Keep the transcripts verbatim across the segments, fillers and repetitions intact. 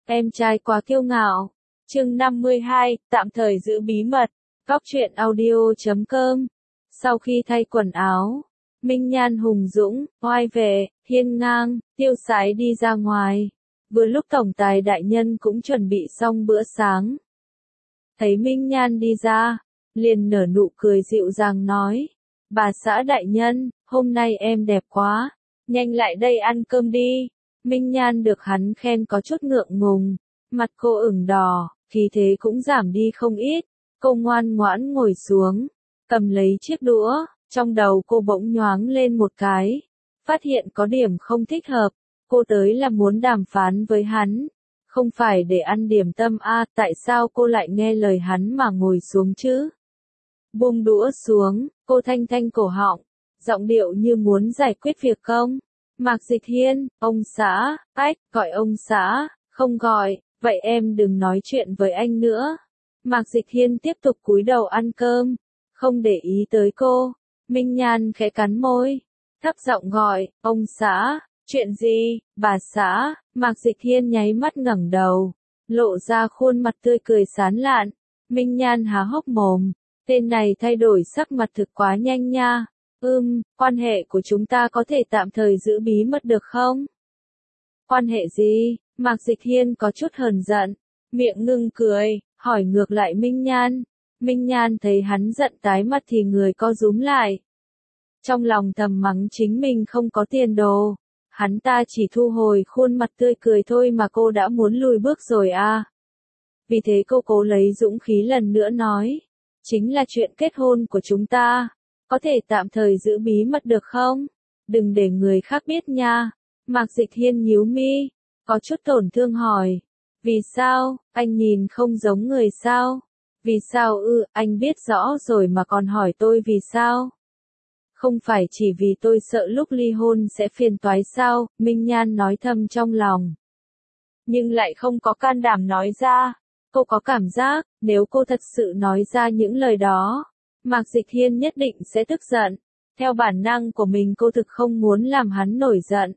Em trai quá kiêu ngạo. Chương năm mươi hai, tạm thời giữ bí mật. Góc truyện audio chấm com. Sau khi thay quần áo, Minh Nhan hùng dũng, oai vệ, hiên ngang, tiêu sái đi ra ngoài. Vừa lúc tổng tài đại nhân cũng chuẩn bị xong bữa sáng. Thấy Minh Nhan đi ra, liền nở nụ cười dịu dàng nói. Bà xã đại nhân, hôm nay em đẹp quá, nhanh lại đây ăn cơm đi. Minh Nhan được hắn khen có chút ngượng ngùng, mặt cô ửng đỏ, khí thế cũng giảm đi không ít. Cô ngoan ngoãn ngồi xuống, cầm lấy chiếc đũa, trong đầu cô bỗng nhoáng lên một cái, phát hiện có điểm không thích hợp. Cô tới là muốn đàm phán với hắn, không phải để ăn điểm tâm a, à, tại sao cô lại nghe lời hắn mà ngồi xuống chứ? Buông đũa xuống, cô thanh thanh cổ họng, giọng điệu như muốn giải quyết việc công. Mạc Dịch Hiên, ông xã, ách, gọi ông xã, không gọi, vậy em đừng nói chuyện với anh nữa. Mạc Dịch Hiên tiếp tục cúi đầu ăn cơm, không để ý tới cô. Minh Nhan khẽ cắn môi, thấp giọng gọi, ông xã, chuyện gì, bà xã. Mạc Dịch Hiên nháy mắt ngẩng đầu, lộ ra khuôn mặt tươi cười sán lạn. Minh Nhan há hốc mồm, tên này thay đổi sắc mặt thực quá nhanh nha. Ừm, quan hệ của chúng ta có thể tạm thời giữ bí mật được không? Quan hệ gì? Mạc Dịch Hiên có chút hờn giận, miệng ngưng cười, hỏi ngược lại Minh Nhan. Minh Nhan thấy hắn giận tái mặt thì người co rúm lại. Trong lòng thầm mắng chính mình không có tiền đồ. Hắn ta chỉ thu hồi khuôn mặt tươi cười thôi mà cô đã muốn lùi bước rồi à. Vì thế cô cố lấy dũng khí lần nữa nói. Chính là chuyện kết hôn của chúng ta. Có thể tạm thời giữ bí mật được không? Đừng để người khác biết nha. Mạc Dịch Hiên nhíu mi, có chút tổn thương hỏi. Vì sao, anh nhìn không giống người sao? Vì sao ư, anh biết rõ rồi mà còn hỏi tôi vì sao? Không phải chỉ vì tôi sợ lúc ly hôn sẽ phiền toái sao? Minh Nhan nói thầm trong lòng. Nhưng lại không có can đảm nói ra. Cô có cảm giác, nếu cô thật sự nói ra những lời đó, Mạc Dịch Hiên nhất định sẽ tức giận. Theo bản năng của mình cô thực không muốn làm hắn nổi giận.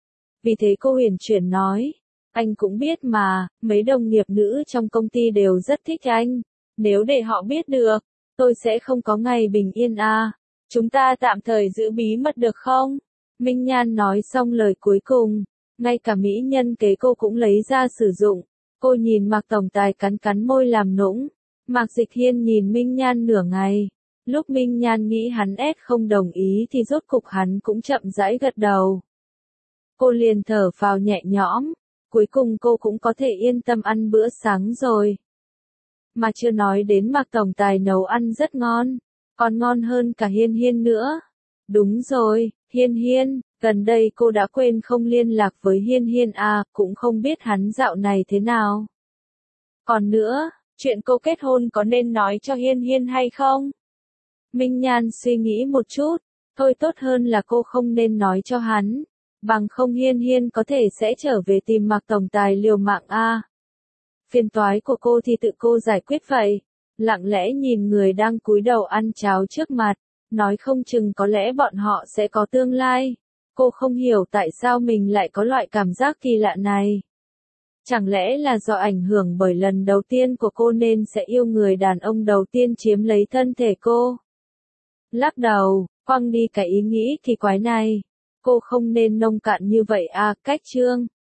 Vì thế cô huyền chuyển nói, anh cũng biết mà, mấy đồng nghiệp nữ trong công ty đều rất thích anh. Nếu để họ biết được, tôi sẽ không có ngày bình yên à. Chúng ta tạm thời giữ bí mật được không? Minh Nhan nói xong lời cuối cùng, ngay cả mỹ nhân kế cô cũng lấy ra sử dụng. Cô nhìn Mạc tổng tài cắn cắn môi làm nũng. Mạc Dịch Hiên nhìn Minh Nhan nửa ngày. Lúc Minh Nhan nghĩ hắn ép không đồng ý thì rốt cục hắn cũng chậm rãi gật đầu. Cô liền thở phào nhẹ nhõm, cuối cùng cô cũng có thể yên tâm ăn bữa sáng rồi. Mà chưa nói đến Mạc tổng tài nấu ăn rất ngon, còn ngon hơn cả Hiên Hiên nữa. Đúng rồi, Hiên Hiên, gần đây cô đã quên không liên lạc với Hiên Hiên à, cũng không biết hắn dạo này thế nào. Còn nữa, chuyện cô kết hôn có nên nói cho Hiên Hiên hay không? Minh Nhan suy nghĩ một chút, thôi tốt hơn là cô không nên nói cho hắn, bằng không Hiên Hiên có thể sẽ trở về tìm Mạc tổng tài liều mạng a. À. Phiền toái của cô thì tự cô giải quyết vậy. Lặng lẽ nhìn người đang cúi đầu ăn cháo trước mặt, nói không chừng có lẽ bọn họ sẽ có tương lai. Cô không hiểu tại sao mình lại có loại cảm giác kỳ lạ này. Chẳng lẽ là do ảnh hưởng bởi lần đầu tiên của cô nên sẽ yêu người đàn ông đầu tiên chiếm lấy thân thể cô? Lắc đầu, quăng đi cái ý nghĩ kỳ quái này. Cô không nên nông cạn như vậy à, cách chương.